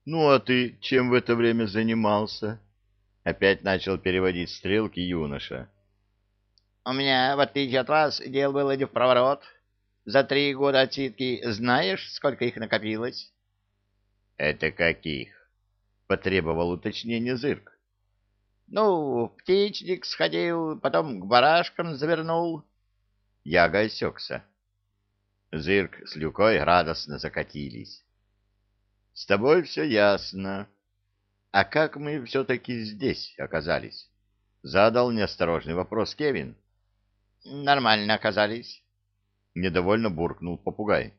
Ну, а ты чем в это время занимался? Опять начал переводить стрелки юноша. У меня, в отличие от вас, дел было не в проворот. За 3 года отсидки знаешь, сколько их накопилось? Это каких? Потребовал уточнения Зырк. Ну, в птичник сходил, потом к барашкам завернул. Яга осекся. Зырк с Люкой радостно закатились. — С тобой все ясно. А как мы все-таки здесь оказались? Задал неосторожный вопрос Кевин. Нормально оказались. Недовольно буркнул попугай.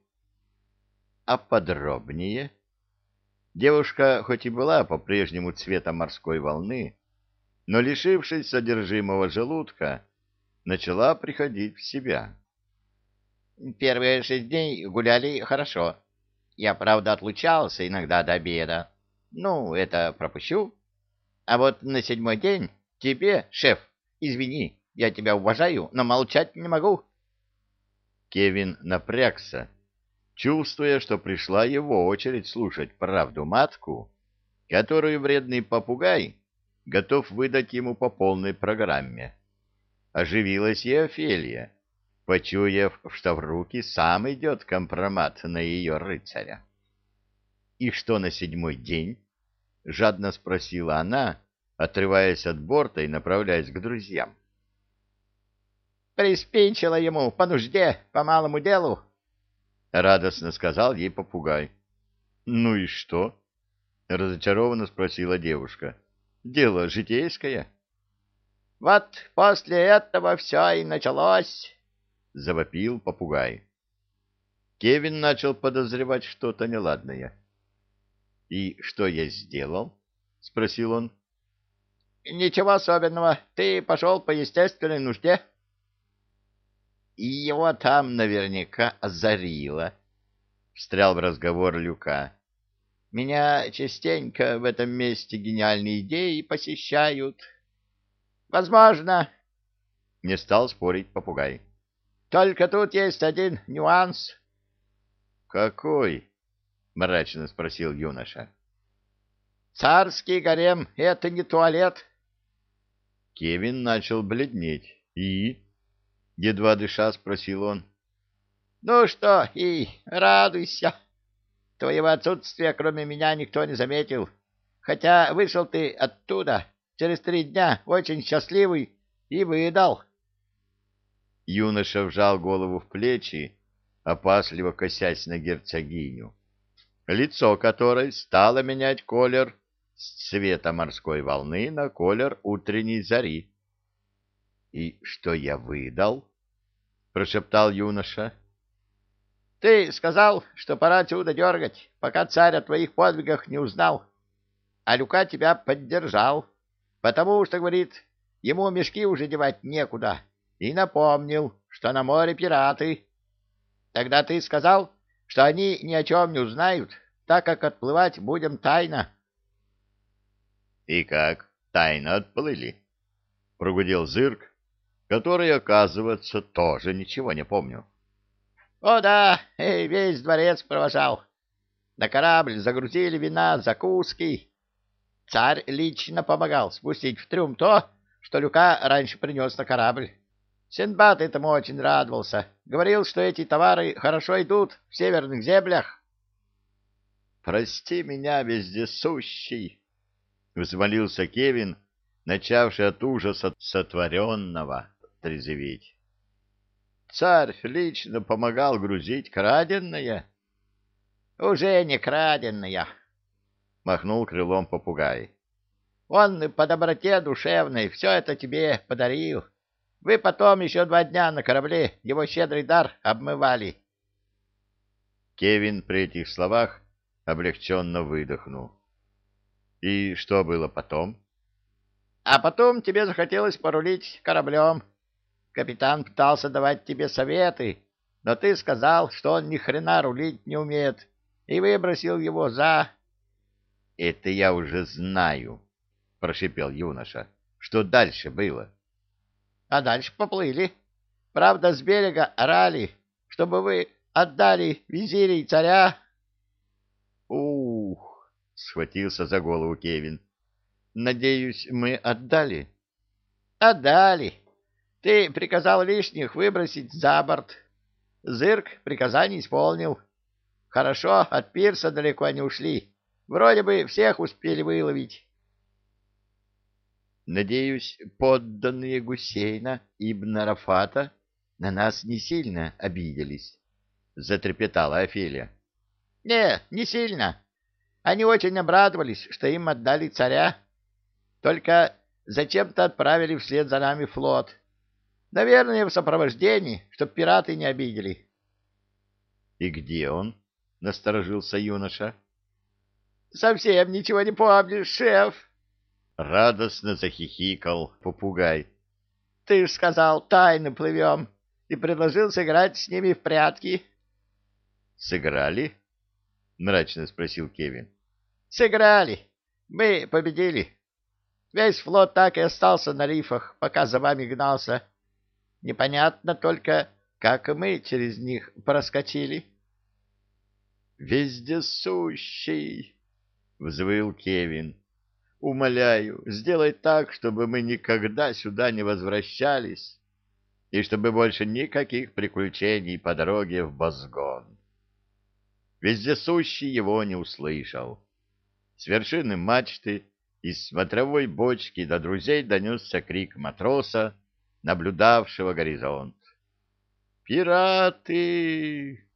А подробнее? Девушка хоть и была по-прежнему цвета морской волны, но, лишившись содержимого желудка, начала приходить в себя. Первые 6 дней гуляли хорошо. Я, правда, отлучался иногда до обеда. Ну, это пропущу. А вот на 7-й день тебе, шеф, извини, я тебя уважаю, но молчать не могу. Кевин напрягся, чувствуя, что пришла его очередь слушать правду матку, которую вредный попугай готов выдать ему по полной программе. Оживилась и Офелия, почуяв, что в руки сам идет компромат на ее рыцаря. — И что на 7-й день? — жадно спросила она, отрываясь от борта и направляясь к друзьям. Приспичило ему по нужде, по малому делу. — радостно сказал ей попугай. — Ну и что? — разочарованно спросила девушка. — Дело житейское. — Вот после этого все и началось, — завопил попугай. Кевин начал подозревать что-то неладное. — И что я сделал? — спросил он. — Ничего особенного, ты пошел по естественной нужде. И его там наверняка озарило, — встрял в разговор Люка. — Меня частенько в этом месте гениальные идеи посещают. — Возможно, — не стал спорить попугай. — только тут есть один нюанс. — Какой? — мрачно спросил юноша. — Царский гарем — это не туалет. Кевин начал бледнеть. И... едва дыша, спросил он. — Ну что, и радуйся. Твоего отсутствия, кроме меня, никто не заметил. Хотя вышел ты оттуда через 3 дня, очень счастливый, и выдал. Юноша вжал голову в плечи, опасливо косясь на герцогиню, лицо которой стало менять колер с цвета морской волны на колер утренней зари. — И что я выдал? — прошептал юноша. — Ты сказал, что пора отсюда дергать, пока царь о твоих подвигах не узнал. А Люка тебя поддержал, потому что, говорит, ему мешки уже девать некуда, и напомнил, что на море пираты. Тогда ты сказал, что они ни о чем не узнают, так как отплывать будем тайно. — И как, тайно отплыли? — прогудел Зырк, который, оказывается, тоже ничего не помнил. — О да, весь дворец провожал. На корабль загрузили вина, закуски. Царь лично помогал спустить в трюм то, что Люка раньше принес на корабль. Синдбад этому очень радовался. Говорил, что эти товары хорошо идут в северных землях. — Прости меня, вездесущий! — взмолился Кевин, начавший от ужаса сотворенного трезветь. — Царь лично помогал грузить краденое. — Уже не краденое, — махнул крылом попугай. — он по доброте душевной все это тебе подарил. Вы потом еще 2 дня на корабле его щедрый дар обмывали. Кевин при этих словах облегченно выдохнул. — И что было потом? — А потом тебе захотелось порулить кораблем. Капитан пытался давать тебе советы, но ты сказал, что он ни хрена рулить не умеет, и выбросил его за... — Это я уже знаю, — прошипел юноша. — Что дальше было? — А дальше поплыли. Правда, с берега орали, чтобы вы отдали визирей царя. — Ух! — схватился за голову Кевин. Надеюсь, мы отдали? Отдали. Ты приказал лишних выбросить за борт. Зырк приказание исполнил. Хорошо, от пирса далеко не ушли. Вроде бы всех успели выловить. Надеюсь, подданные Гусейна ибн Арафата на нас не сильно обиделись, — затрепетала Офелия. — не сильно. Они очень обрадовались, что им отдали царя. Только зачем-то отправили вслед за нами флот. Наверное, в сопровождении, чтоб пираты не обидели. — И где он? — насторожился юноша. — Совсем ничего не помнишь, шеф. Радостно захихикал попугай. — Ты ж сказал, тайно плывем, и предложил сыграть с ними в прятки. — Сыграли? — мрачно спросил Кевин. — Сыграли. Мы победили. Весь флот так и остался на рифах, пока за вами гнался. Непонятно только, как мы через них проскочили. — Вездесущий! — взвыл Кевин. — Умоляю, сделай так, чтобы мы никогда сюда не возвращались, и чтобы больше никаких приключений по дороге в Бозгон. Вездесущий его не услышал. С вершины мачты из смотровой бочки до друзей донесся крик матроса, наблюдавшего горизонт. «Пираты!»